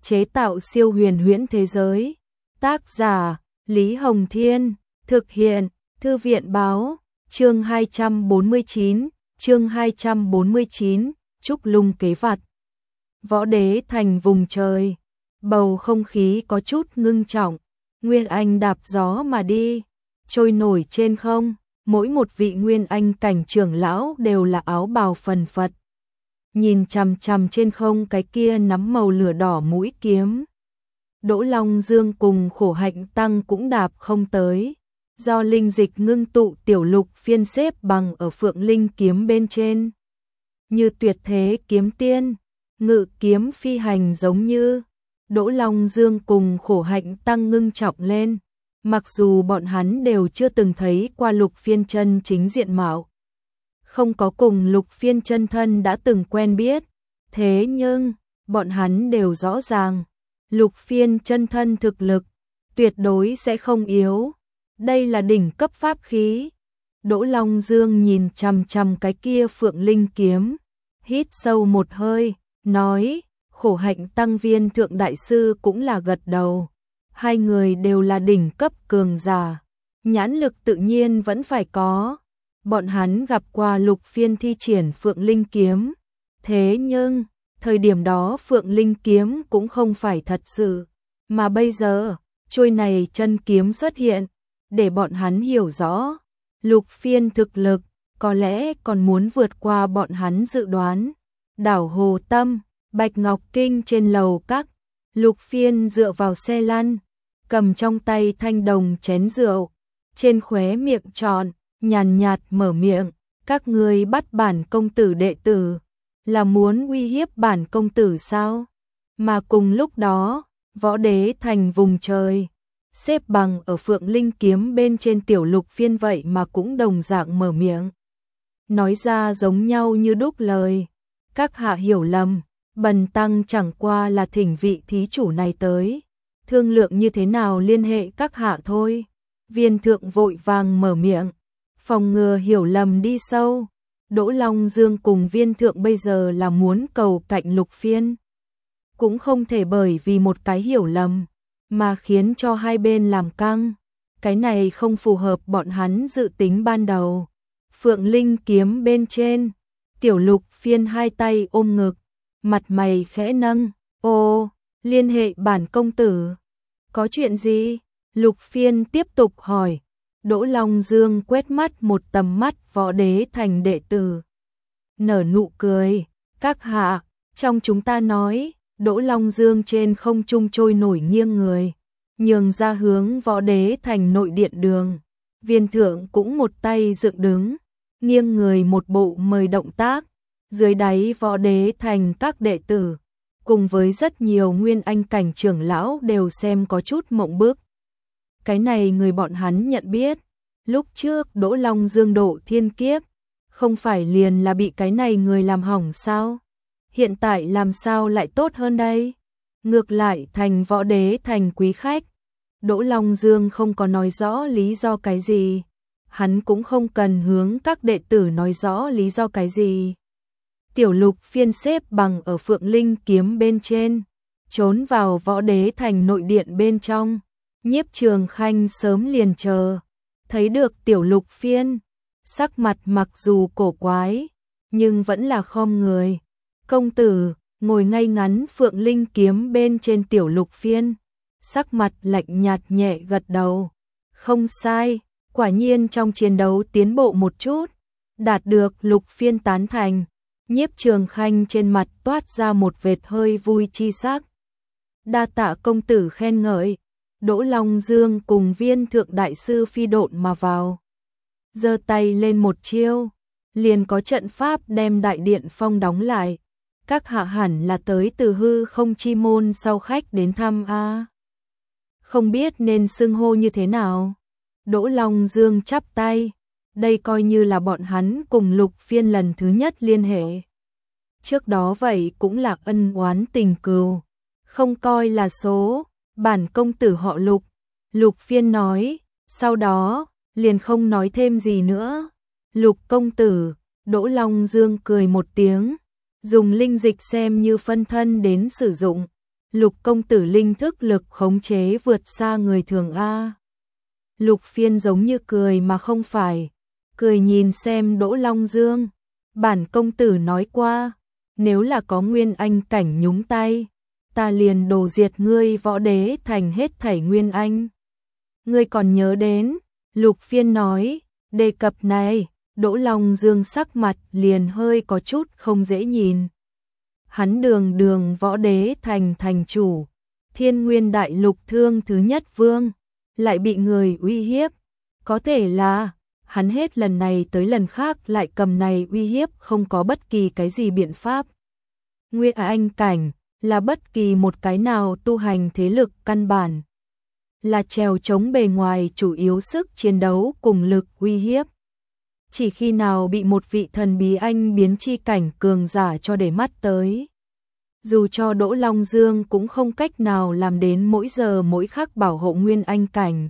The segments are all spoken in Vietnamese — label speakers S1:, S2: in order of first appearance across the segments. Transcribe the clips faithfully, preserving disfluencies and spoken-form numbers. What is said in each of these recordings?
S1: chế tạo siêu huyền huyễn thế giới. Tác giả Lý Hồng Thiên, thực hiện Thư viện Báo, chương hai trăm bốn mươi chín, chương hai trăm bốn mươi chín, Trúc Lung kế vặt. Võ Đế Thành vùng trời, bầu không khí có chút ngưng trọng, Nguyên Anh đạp gió mà đi, trôi nổi trên không, mỗi một vị Nguyên Anh cảnh trưởng lão đều là áo bào phần phật. Nhìn chằm chằm trên không cái kia nắm màu lửa đỏ mũi kiếm. Đỗ Long Dương cùng Khổ Hạnh Tăng cũng đạp không tới, do linh dịch ngưng tụ tiểu lục phiên xếp bằng ở Phượng Linh kiếm bên trên. Như tuyệt thế kiếm tiên, ngự kiếm phi hành giống như. Đỗ Long Dương cùng Khổ Hạnh Tăng ngưng trọng lên, mặc dù bọn hắn đều chưa từng thấy qua lục phiên chân chính diện mạo. Không có cùng lục phiên chân thân đã từng quen biết, thế nhưng, bọn hắn đều rõ ràng, lục phiên chân thân thực lực, tuyệt đối sẽ không yếu. Đây là đỉnh cấp pháp khí. Đỗ Long Dương nhìn chằm chằm cái kia Phượng Linh kiếm, hít sâu một hơi, nói, Khổ Hạnh Tăng Viên Thượng Đại Sư cũng là gật đầu. Hai người đều là đỉnh cấp cường giả, nhãn lực tự nhiên vẫn phải có. Bọn hắn gặp qua lục phiên thi triển Phượng Linh kiếm, thế nhưng, thời điểm đó Phượng Linh kiếm cũng không phải thật sự, mà bây giờ, trôi này chân kiếm xuất hiện, để bọn hắn hiểu rõ, lục phiên thực lực, có lẽ còn muốn vượt qua bọn hắn dự đoán. Đảo Hồ Tâm, Bạch Ngọc Kinh trên lầu các, lục phiên dựa vào xe lăn, cầm trong tay thanh đồng chén rượu, trên khóe miệng tròn, nhàn nhạt mở miệng, các ngươi bắt bản công tử đệ tử, là muốn uy hiếp bản công tử sao? Mà cùng lúc đó, Võ Đế Thành vùng trời, xếp bằng ở Phượng Linh kiếm bên trên tiểu lục phiên vậy mà cũng đồng dạng mở miệng. Nói ra giống nhau như đúc lời, các hạ hiểu lầm, bần tăng chẳng qua là thỉnh vị thí chủ này tới, thương lượng như thế nào liên hệ các hạ thôi. Viên Thượng vội vàng mở miệng, phòng ngừa hiểu lầm đi sâu. Đỗ Long Dương cùng Viên Thượng bây giờ là muốn cầu cạnh lục phiên, cũng không thể bởi vì một cái hiểu lầm mà khiến cho hai bên làm căng, cái này không phù hợp bọn hắn dự tính ban đầu. Phượng Linh kiếm bên trên, tiểu lục phiên hai tay ôm ngực, mặt mày khẽ nâng, ô, liên hệ bản công tử, có chuyện gì? Lục phiên tiếp tục hỏi. Đỗ Long Dương quét mắt một tầm mắt Võ Đế Thành đệ tử, nở nụ cười, các hạ, trong chúng ta nói. Đỗ Long Dương trên không trung trôi nổi nghiêng người, nhường ra hướng Võ Đế Thành nội điện đường. Viên Thượng cũng một tay dựng đứng, nghiêng người một bộ mời động tác. Dưới đáy Võ Đế Thành các đệ tử, cùng với rất nhiều Nguyên Anh cảnh trưởng lão đều xem có chút mộng bức. Cái này người bọn hắn nhận biết, lúc trước Đỗ Long Dương độ thiên kiếp, không phải liền là bị cái này người làm hỏng sao? Hiện tại làm sao lại tốt hơn đây? Ngược lại thành Võ Đế Thành quý khách. Đỗ Long Dương không có nói rõ lý do cái gì, hắn cũng không cần hướng các đệ tử nói rõ lý do cái gì. Tiểu lục phiên xếp bằng ở Phượng Linh kiếm bên trên, trốn vào Võ Đế Thành nội điện bên trong. Nhiếp Trường Khanh sớm liền chờ, thấy được tiểu lục phiên, sắc mặt mặc dù cổ quái, nhưng vẫn là khom người. Công tử, ngồi ngay ngắn Phượng Linh kiếm bên trên tiểu lục phiên, sắc mặt lạnh nhạt nhẹ gật đầu. Không sai, quả nhiên trong chiến đấu tiến bộ một chút, đạt được lục phiên tán thành. Nhiếp Trường Khanh trên mặt toát ra một vệt hơi vui chi sắc. Đa tạ công tử khen ngợi. Đỗ Long Dương cùng Viên Thượng Đại Sư phi độn mà vào, giơ tay lên một chiêu, liền có trận pháp đem đại điện phong đóng lại. Các hạ hẳn là tới từ hư không chi môn sau khách đến thăm a. Không biết nên xưng hô như thế nào. Đỗ Long Dương chắp tay, đây coi như là bọn hắn cùng lục phiên lần thứ nhất liên hệ. Trước đó vậy cũng là ân oán tình cừu, không coi là số. Bản công tử họ Lục. Lục phiên nói, sau đó, liền không nói thêm gì nữa. Lục công tử, Đỗ Long Dương cười một tiếng, dùng linh dịch xem như phân thân đến sử dụng. Lục công tử linh thức lực khống chế vượt xa người thường a. Lục Phiên giống như cười mà không phải, cười nhìn xem Đỗ Long Dương, bản công tử nói qua, nếu là có nguyên anh cảnh nhúng tay, ta liền đồ diệt ngươi Võ Đế Thành hết thảy nguyên anh. Ngươi còn nhớ đến, Lục Phiên nói, đề cập này, Đỗ Long Dương sắc mặt liền hơi có chút không dễ nhìn. Hắn đường đường Võ Đế Thành thành chủ, Thiên Nguyên Đại Lục thương thứ nhất vương, lại bị người uy hiếp, có thể là hắn hết lần này tới lần khác lại cầm này uy hiếp không có bất kỳ cái gì biện pháp. Nguyên anh cảnh là bất kỳ một cái nào tu hành thế lực căn bản, là trèo chống bề ngoài chủ yếu sức chiến đấu cùng lực uy hiếp. Chỉ khi nào bị một vị thần bí anh biến chi cảnh cường giả cho để mắt tới, dù cho Đỗ Long Dương cũng không cách nào làm đến mỗi giờ mỗi khắc bảo hộ nguyên anh cảnh.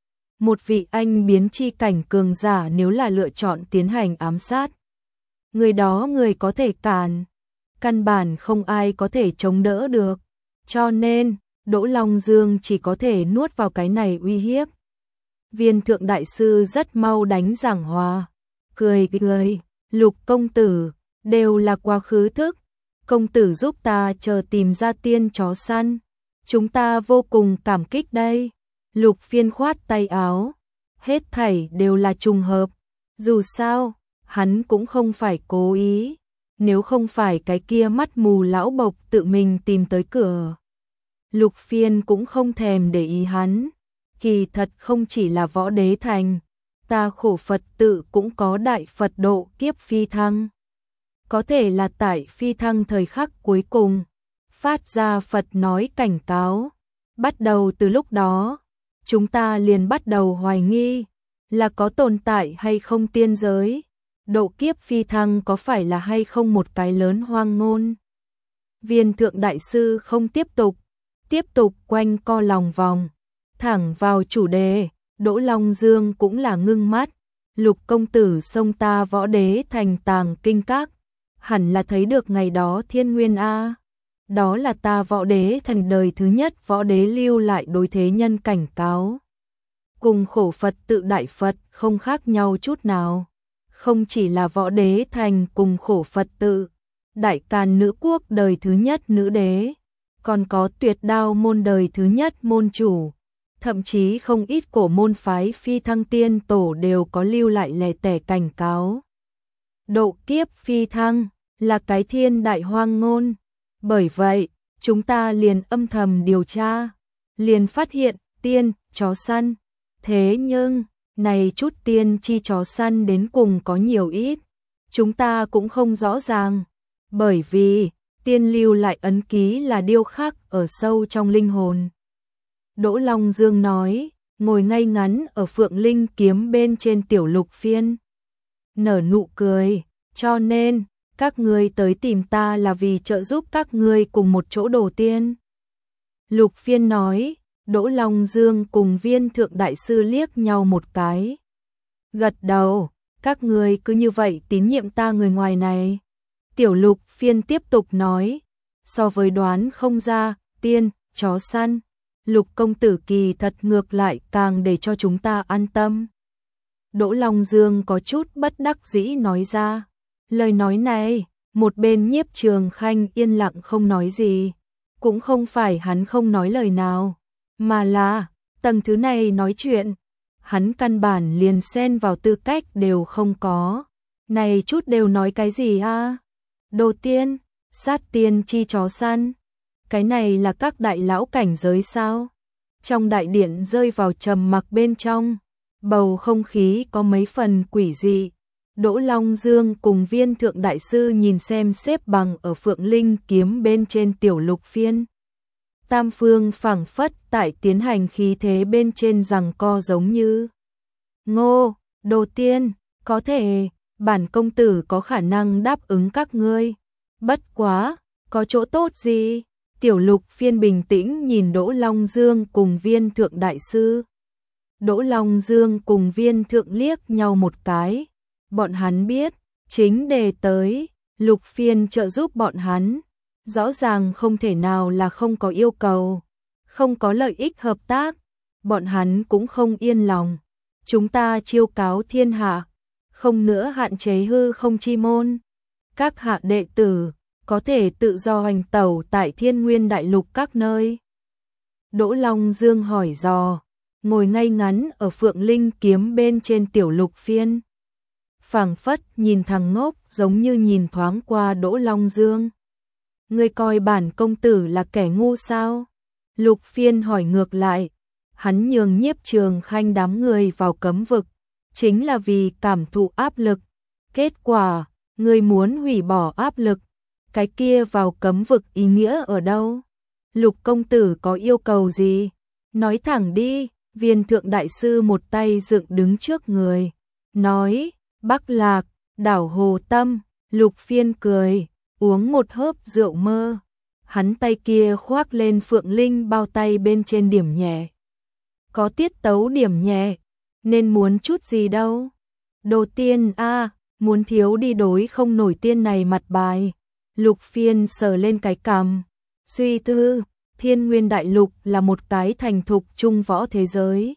S1: Một vị anh biến chi cảnh cường giả nếu là lựa chọn tiến hành ám sát, người đó người có thể cản, căn bản không ai có thể chống đỡ được. Cho nên, Đỗ Long Dương chỉ có thể nuốt vào cái này uy hiếp. Viên thượng đại sư rất mau đánh giảng hòa, cười cười, Lục công tử, đều là quá khứ thức, công tử giúp ta chờ tìm ra tiên chó săn, chúng ta vô cùng cảm kích đây. Lục Phiên khoát tay áo, hết thảy đều là trùng hợp, dù sao, hắn cũng không phải cố ý, nếu không phải cái kia mắt mù lão bộc tự mình tìm tới cửa. Lục Phiên cũng không thèm để ý hắn, kỳ thật không chỉ là Võ Đế Thành, ta khổ Phật tự cũng có đại Phật độ kiếp phi thăng. Có thể là tại phi thăng thời khắc cuối cùng, phát ra Phật nói cảnh cáo, bắt đầu từ lúc đó, chúng ta liền bắt đầu hoài nghi, là có tồn tại hay không tiên giới, độ kiếp phi thăng có phải là hay không một cái lớn hoang ngôn. Viên thượng đại sư không tiếp tục, tiếp tục quanh co lòng vòng, thẳng vào chủ đề. Đỗ Long Dương cũng là ngưng mắt, Lục công tử xông ta Võ Đế Thành tàng kinh các, hẳn là thấy được ngày đó thiên nguyên a. Đó là ta Võ Đế Thành đời thứ nhất Võ Đế lưu lại đối thế nhân cảnh cáo. Cùng khổ Phật tự đại Phật không khác nhau chút nào. Không chỉ là Võ Đế Thành cùng khổ Phật tự, Đại Càn nữ quốc đời thứ nhất nữ đế, còn có Tuyệt Đao môn đời thứ nhất môn chủ. Thậm chí không ít cổ môn phái phi thăng tiên tổ đều có lưu lại lẻ tẻ cảnh cáo. Độ kiếp phi thăng là cái thiên đại hoang ngôn. Bởi vậy, chúng ta liền âm thầm điều tra, liền phát hiện tiên, chó săn. Thế nhưng, này chút tiên chi chó săn đến cùng có nhiều ít, chúng ta cũng không rõ ràng. Bởi vì, tiên lưu lại ấn ký là điêu khắc ở sâu trong linh hồn. Đỗ Long Dương nói, ngồi ngay ngắn ở Phượng Linh kiếm bên trên tiểu Lục Phiên. Nở nụ cười, cho nên, các ngươi tới tìm ta là vì trợ giúp các ngươi cùng một chỗ đồ tiên. Lục Phiên nói, Đỗ Long Dương cùng Viên thượng đại sư liếc nhau một cái. Gật đầu, các ngươi cứ như vậy tín nhiệm ta người ngoài này. Tiểu Lục Phiên tiếp tục nói, so với đoán không ra, tiên, chó săn. Lục công tử kỳ thật ngược lại càng để cho chúng ta an tâm. Đỗ Long Dương có chút bất đắc dĩ nói ra. Lời nói này, một bên Nhiếp Trường Khanh yên lặng không nói gì. Cũng không phải hắn không nói lời nào, mà là, tầng thứ này nói chuyện, hắn căn bản liền xen vào tư cách đều không có. Này chút đều nói cái gì a? Đồ tiên, sát tiên chi chó săn. Cái này là các đại lão cảnh giới sao? Trong đại điện rơi vào trầm mặc bên trong, bầu không khí có mấy phần quỷ dị. Đỗ Long Dương cùng Viên thượng đại sư nhìn xem xếp bằng ở Phượng Linh kiếm bên trên tiểu Lục Phiên. Tam phương phảng phất tại tiến hành khí thế bên trên giằng co giống như. Ngô, đồ tiên, có thể, bản công tử có khả năng đáp ứng các ngươi. Bất quá, có chỗ tốt gì? Tiểu Lục Phiên bình tĩnh nhìn Đỗ Long Dương cùng Viên thượng đại sư. Đỗ Long Dương cùng Viên thượng liếc nhau một cái. Bọn hắn biết, chính đề tới, Lục Phiên trợ giúp bọn hắn. Rõ ràng không thể nào là không có yêu cầu, không có lợi ích hợp tác, bọn hắn cũng không yên lòng. Chúng ta chiêu cáo thiên hạ, không nữa hạn chế hư không chi môn. Các hạ đệ tử có thể tự do hành tẩu tại Thiên Nguyên Đại Lục các nơi. Đỗ Long Dương hỏi dò, ngồi ngay ngắn ở Phượng Linh kiếm bên trên Tiểu Lục Phiên. Phảng phất nhìn thằng ngốc giống như nhìn thoáng qua Đỗ Long Dương. Ngươi coi bản công tử là kẻ ngu sao? Lục Phiên hỏi ngược lại, hắn nhường Nhiếp Trường Khanh đám người vào cấm vực, chính là vì cảm thụ áp lực. Kết quả, ngươi muốn hủy bỏ áp lực, cái kia vào cấm vực ý nghĩa ở đâu? Lục công tử có yêu cầu gì? Nói thẳng đi. Viên thượng đại sư một tay dựng đứng trước người, nói, Bắc Lạc, đảo Hồ Tâm. Lục Phiên cười, uống một hớp rượu mơ. Hắn tay kia khoác lên Phượng Linh bao tay bên trên điểm nhẹ. Có tiết tấu điểm nhẹ, nên muốn chút gì đâu. Đồ tiên a, muốn thiếu đi đối không nổi tiên này mặt bài. Lục Phiên sờ lên cái cằm, suy tư. Thiên Nguyên Đại Lục là một cái thành thục trung võ thế giới.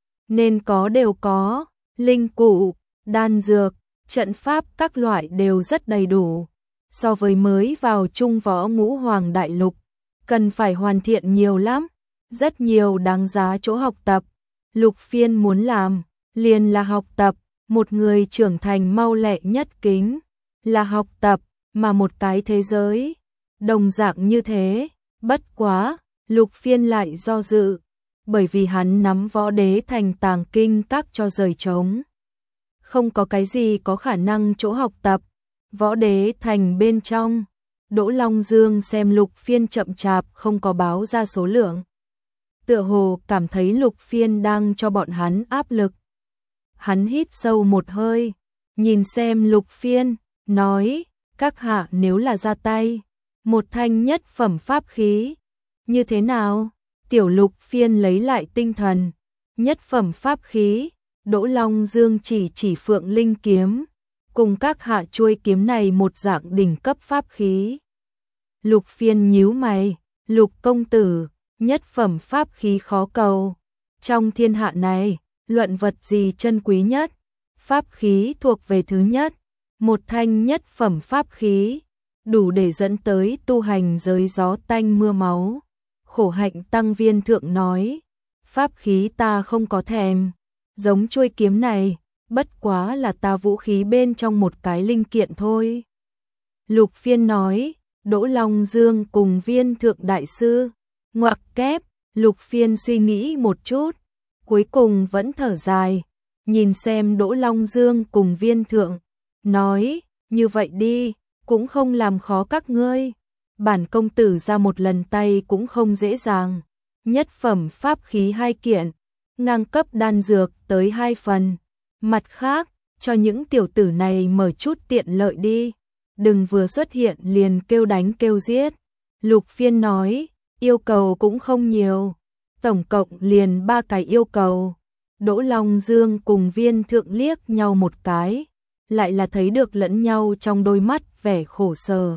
S1: Nên có đều có, linh cụ, đan dược, trận pháp các loại đều rất đầy đủ. So với mới vào trung võ ngũ hoàng đại lục, cần phải hoàn thiện nhiều lắm, rất nhiều đáng giá chỗ học tập. Lục Phiên muốn làm, liền là học tập, một người trưởng thành mau lẹ nhất kính, là học tập, mà một cái thế giới, đồng dạng như thế. Bất quá, Lục Phiên lại do dự, bởi vì hắn nắm Võ Đế Thành tàng kinh các cho rời trống. Không có cái gì có khả năng chỗ học tập. Võ Đế Thành bên trong, Đỗ Long Dương xem Lục Phiên chậm chạp không có báo ra số lượng. Tựa hồ cảm thấy Lục Phiên đang cho bọn hắn áp lực. Hắn hít sâu một hơi, nhìn xem Lục Phiên, nói, các hạ nếu là ra tay, một thanh nhất phẩm pháp khí, như thế nào? Tiểu Lục Phiên lấy lại tinh thần, nhất phẩm pháp khí, Đỗ Long Dương chỉ chỉ Phượng Linh kiếm, cùng các hạ chuôi kiếm này một dạng đỉnh cấp pháp khí. Lục Phiên nhíu mày, Lục công tử, nhất phẩm pháp khí khó cầu. Trong thiên hạ này, luận vật gì chân quý nhất? Pháp khí thuộc về thứ nhất, một thanh nhất phẩm pháp khí, đủ để dẫn tới tu hành giới gió tanh mưa máu. Khổ hạnh tăng Viên thượng nói, pháp khí ta không có thèm, giống chuôi kiếm này, bất quá là ta vũ khí bên trong một cái linh kiện thôi. Lục Phiên nói, Đỗ Long Dương cùng Viên thượng đại sư, ngoặc kép. Lục Phiên suy nghĩ một chút, cuối cùng vẫn thở dài, nhìn xem Đỗ Long Dương cùng Viên thượng, nói, như vậy đi, cũng không làm khó các ngươi. Bản công tử ra một lần tay cũng không dễ dàng. Nhất phẩm pháp khí hai kiện, ngang cấp đan dược tới hai phần. Mặt khác, cho những tiểu tử này mở chút tiện lợi đi. Đừng vừa xuất hiện liền kêu đánh kêu giết. Lục Phiên nói, yêu cầu cũng không nhiều. Tổng cộng liền ba cái yêu cầu. Đỗ Long Dương cùng Viên thượng liếc nhau một cái, lại là thấy được lẫn nhau trong đôi mắt vẻ khổ sở.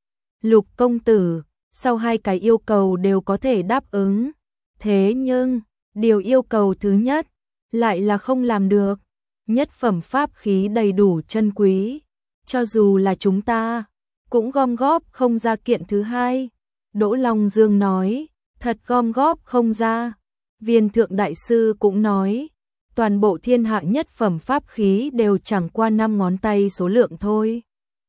S1: Lục công tử, sau hai cái yêu cầu đều có thể đáp ứng. Thế nhưng, điều yêu cầu thứ nhất, lại là không làm được. Nhất phẩm pháp khí đầy đủ chân quý, cho dù là chúng ta, cũng gom góp không ra kiện thứ hai. Đỗ Long Dương nói, thật gom góp không ra. Viên thượng đại sư cũng nói, toàn bộ thiên hạ nhất phẩm pháp khí đều chẳng qua năm ngón tay số lượng thôi.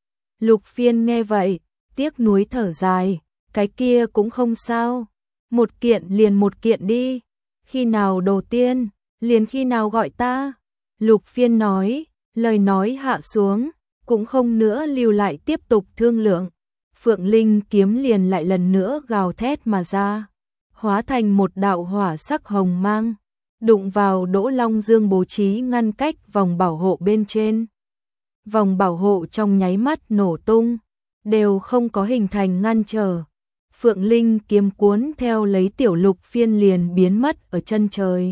S1: Lục Phiên nghe vậy, tiếc nuối thở dài, cái kia cũng không sao, một kiện liền một kiện đi, khi nào đồ tiên, liền khi nào gọi ta. Lục Phiên nói, lời nói hạ xuống, cũng không nữa lưu lại tiếp tục thương lượng. Phượng Linh kiếm liền lại lần nữa gào thét mà ra, hóa thành một đạo hỏa sắc hồng mang, đụng vào Đỗ Long Dương bố trí ngăn cách vòng bảo hộ bên trên. Vòng bảo hộ trong nháy mắt nổ tung, đều không có hình thành ngăn trở. Phượng Linh kiếm cuốn theo lấy Tiểu Lục Phiên liền biến mất ở chân trời.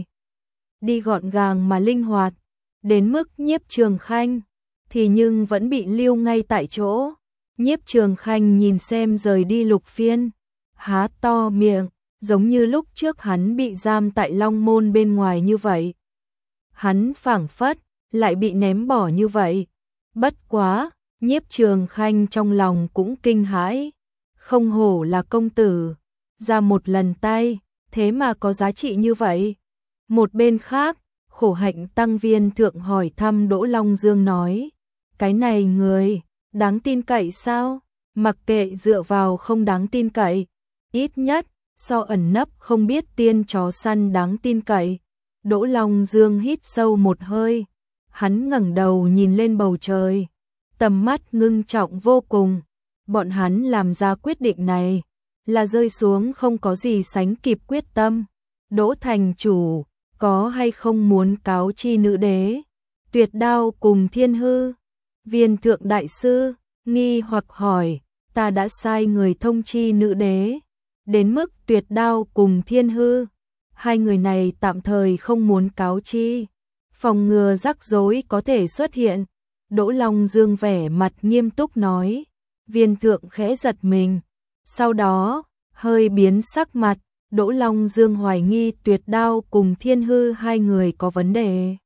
S1: Đi gọn gàng mà linh hoạt, đến mức Nhiếp Trường Khanh thì nhưng vẫn bị lưu ngay tại chỗ. Nhiếp Trường Khanh nhìn xem rời đi Lục Phiên, há to miệng, giống như lúc trước hắn bị giam tại Long Môn bên ngoài như vậy. Hắn phảng phất, lại bị ném bỏ như vậy. Bất quá, Nhiếp Trường Khanh trong lòng cũng kinh hãi. Không hổ là công tử, ra một lần tay, thế mà có giá trị như vậy. Một bên khác, Khổ Hạnh tăng viên thượng hỏi thăm Đỗ Long Dương nói, cái này người, đáng tin cậy sao? Mặc kệ dựa vào không đáng tin cậy, ít nhất, so ẩn nấp không biết tiên chó săn đáng tin cậy. Đỗ Long Dương hít sâu một hơi, hắn ngẩng đầu nhìn lên bầu trời, tầm mắt ngưng trọng vô cùng. Bọn hắn làm ra quyết định này, là rơi xuống không có gì sánh kịp quyết tâm. Đỗ thành chủ, có hay không muốn cáo chi nữ đế? Tuyệt Đao cùng Thiên Hư. Viên thượng đại sư, nghi hoặc hỏi, ta đã sai người thông chi nữ đế. Đến mức Tuyệt Đao cùng Thiên Hư, hai người này tạm thời không muốn cáo chi, phòng ngừa rắc rối có thể xuất hiện. Đỗ Long Dương vẻ mặt nghiêm túc nói. Viên thượng khẽ giật mình, sau đó, hơi biến sắc mặt. Đỗ Long Dương hoài nghi Tuyệt Đao cùng Thiên Hư hai người có vấn đề.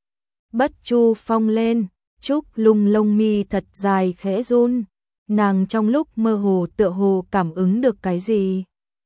S1: Bất Chu Phong lên, Trúc Lung lông mi thật dài khẽ run, nàng trong lúc mơ hồ tựa hồ cảm ứng được cái gì.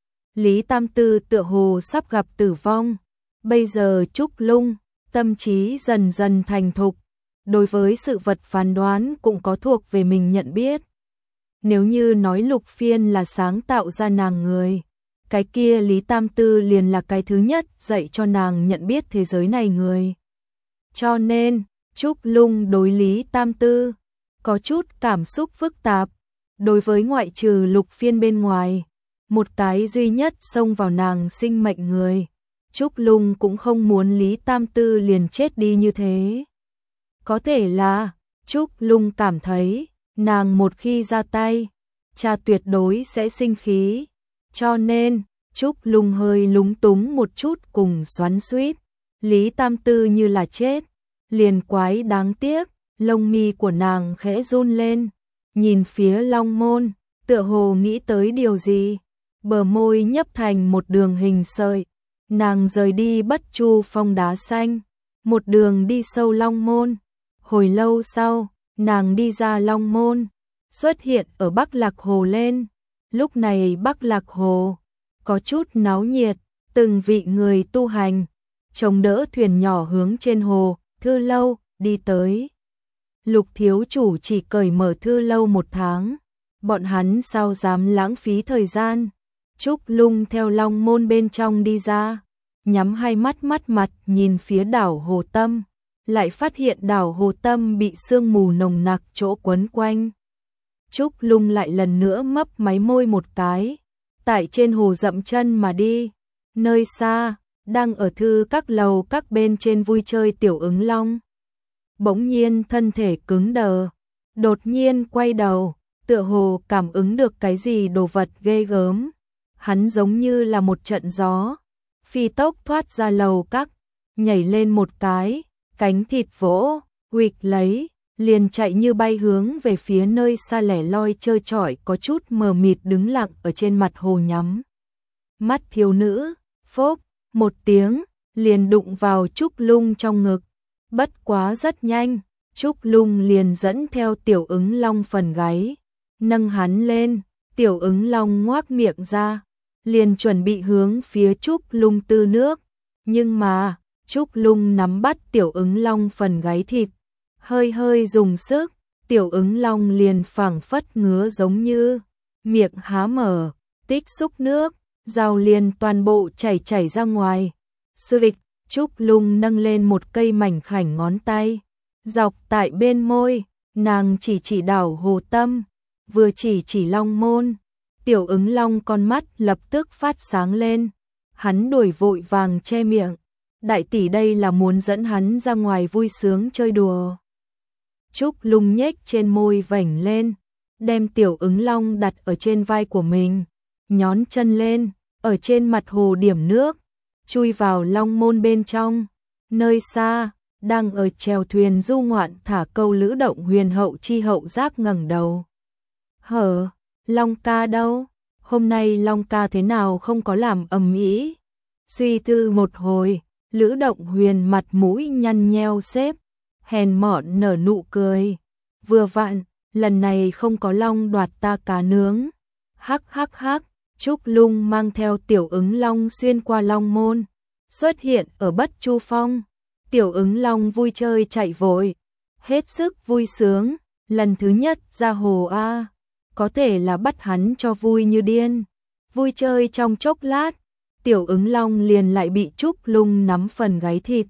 S1: Lý Tam Tư tựa hồ sắp gặp tử vong, bây giờ Trúc Lung, tâm trí dần dần thành thục, đối với sự vật phán đoán cũng có thuộc về mình nhận biết. Nếu như nói Lục Phiên là sáng tạo ra nàng người, cái kia Lý Tam Tư liền là cái thứ nhất dạy cho nàng nhận biết thế giới này người. Cho nên, Trúc Lung đối Lý Tam Tư có chút cảm xúc phức tạp. Đối với ngoại trừ Lục Phiên bên ngoài, một cái duy nhất xông vào nàng sinh mệnh người, Trúc Lung cũng không muốn Lý Tam Tư liền chết đi như thế. Có thể là, Trúc Lung cảm thấy, nàng một khi ra tay, cha tuyệt đối sẽ sinh khí. Cho nên, Trúc Lung hơi lúng túng một chút cùng xoắn xuýt. Lý Tam Tư như là chết, liền quái đáng tiếc. Lông mi của nàng khẽ run lên, nhìn phía Long Môn, tựa hồ nghĩ tới điều gì. Bờ môi nhấp thành một đường hình sợi, nàng rời đi Bất Chu Phong đá xanh, một đường đi sâu Long Môn. Hồi lâu sau, nàng đi ra Long Môn, xuất hiện ở Bắc Lạc Hồ lên. Lúc này Bắc Lạc Hồ có chút náo nhiệt, từng vị người tu hành chống đỡ thuyền nhỏ hướng trên hồ Thư Lâu đi tới. Lục thiếu chủ chỉ cởi mở Thư Lâu một tháng, bọn hắn sao dám lãng phí thời gian. Trúc Lung theo Long Môn bên trong đi ra, nhắm hai mắt mắt mặt nhìn phía đảo Hồ Tâm, lại phát hiện đảo Hồ Tâm bị sương mù nồng nặc chỗ quấn quanh. Trúc Lung lại lần nữa mấp máy môi một cái, tại trên hồ dậm chân mà đi. Nơi xa, đang ở thư các lầu các bên trên vui chơi Tiểu Ứng Long. Bỗng nhiên thân thể cứng đờ, đột nhiên quay đầu, tựa hồ cảm ứng được cái gì đồ vật ghê gớm. Hắn giống như là một trận gió, phi tốc thoát ra lầu các, nhảy lên một cái, cánh thịt vỗ, huỵch lấy, liền chạy như bay hướng về phía nơi xa lẻ loi trơ trọi có chút mờ mịt đứng lặng ở trên mặt hồ nhắm mắt thiếu nữ. Phốc, một tiếng, liền đụng vào Trúc Lung trong ngực. Bất quá rất nhanh, Trúc Lung liền dẫn theo Tiểu Ứng Long phần gáy, nâng hắn lên. Tiểu Ứng Long ngoác miệng ra, liền chuẩn bị hướng phía Trúc Lung tư nước. Nhưng mà, Trúc Lung nắm bắt Tiểu Ứng Long phần gáy thịt, hơi hơi dùng sức, Tiểu Ứng Long liền phảng phất ngứa giống như, miệng há mở, tích xúc nước, dao liền toàn bộ chảy chảy ra ngoài. Sư vịch, Trúc Lung nâng lên một cây mảnh khảnh ngón tay, dọc tại bên môi, nàng chỉ chỉ đảo Hồ Tâm, vừa chỉ chỉ Long Môn. Tiểu Ứng Long con mắt lập tức phát sáng lên, hắn đuổi vội vàng che miệng. Đại tỷ đây là muốn dẫn hắn ra ngoài vui sướng chơi đùa. Trúc Lung nhếch trên môi vểnh lên, đem Tiểu Ứng Long đặt ở trên vai của mình, nhón chân lên, ở trên mặt hồ điểm nước, chui vào Long Môn bên trong. Nơi xa, đang ở chèo thuyền du ngoạn thả câu lữ động Huyền Hậu Chi Hậu Giác ngẩng đầu, Hở, Long ca đâu? Hôm nay Long ca thế nào không có làm ầm ĩ? Suy tư một hồi, Lữ Động Huyền mặt mũi nhăn nheo xếp, hèn mọn nở nụ cười. Vừa vặn, lần này không có Long đoạt ta cá nướng. Hắc hắc hắc, Trúc Lung mang theo Tiểu Ứng Long xuyên qua Long môn, xuất hiện ở Bất Chu Phong. Tiểu Ứng Long vui chơi chạy vội, hết sức vui sướng, lần thứ nhất ra hồ a, có thể là bắt hắn cho vui như điên. Vui chơi trong chốc lát, Tiểu Ứng Long liền lại bị Trúc Lung nắm phần gáy thịt.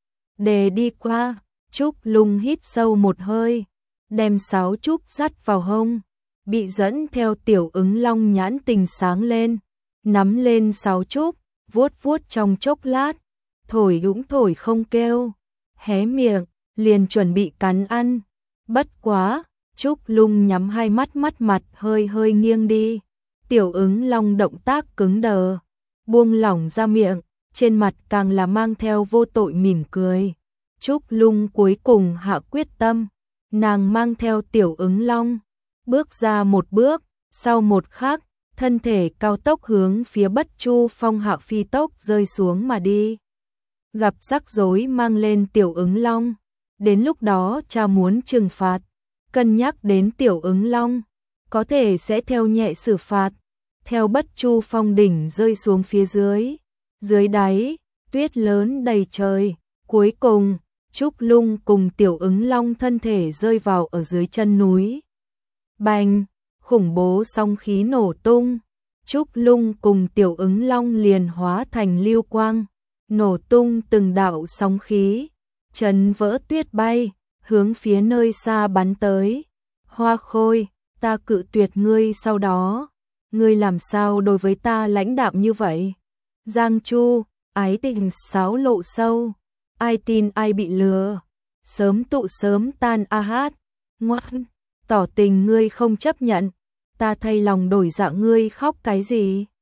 S1: Đề đi qua, Trúc Lung hít sâu một hơi, đem sáo trúc dắt vào hông, bị dẫn theo Tiểu Ứng Long nhãn tình sáng lên, nắm lên sáo trúc, vuốt vuốt trong chốc lát, thổi cũng thổi không kêu, hé miệng, liền chuẩn bị cắn ăn. Bất quá, Trúc Lung nhắm hai mắt, mắt mặt hơi hơi nghiêng đi. Tiểu Ứng Long động tác cứng đờ, buông lỏng ra miệng, trên mặt càng là mang theo vô tội mỉm cười. Trúc Lung cuối cùng hạ quyết tâm, nàng mang theo Tiểu Ứng Long, bước ra một bước, sau một khắc, thân thể cao tốc hướng phía Bất Chu Phong hạ phi tốc rơi xuống mà đi. Gặp rắc rối mang lên Tiểu Ứng Long, đến lúc đó cha muốn trừng phạt, cân nhắc đến Tiểu Ứng Long, có thể sẽ theo nhẹ xử phạt. Theo Bất Chu Phong đỉnh rơi xuống phía dưới, dưới đáy, tuyết lớn đầy trời, cuối cùng, Trúc Lung cùng Tiểu Ứng Long thân thể rơi vào ở dưới chân núi. Bành, khủng bố sóng khí nổ tung, Trúc Lung cùng Tiểu Ứng Long liền hóa thành lưu quang, nổ tung từng đạo sóng khí, chấn vỡ tuyết bay, hướng phía nơi xa bắn tới. Hoa Khôi, ta cự tuyệt ngươi sau đó, ngươi làm sao đối với ta lãnh đạm như vậy? Giang Chu, ái tình sáo lộ sâu, ai tin ai bị lừa, sớm tụ sớm tan a hát, ngoan, tỏ tình ngươi không chấp nhận, ta thay lòng đổi dạ ngươi khóc cái gì?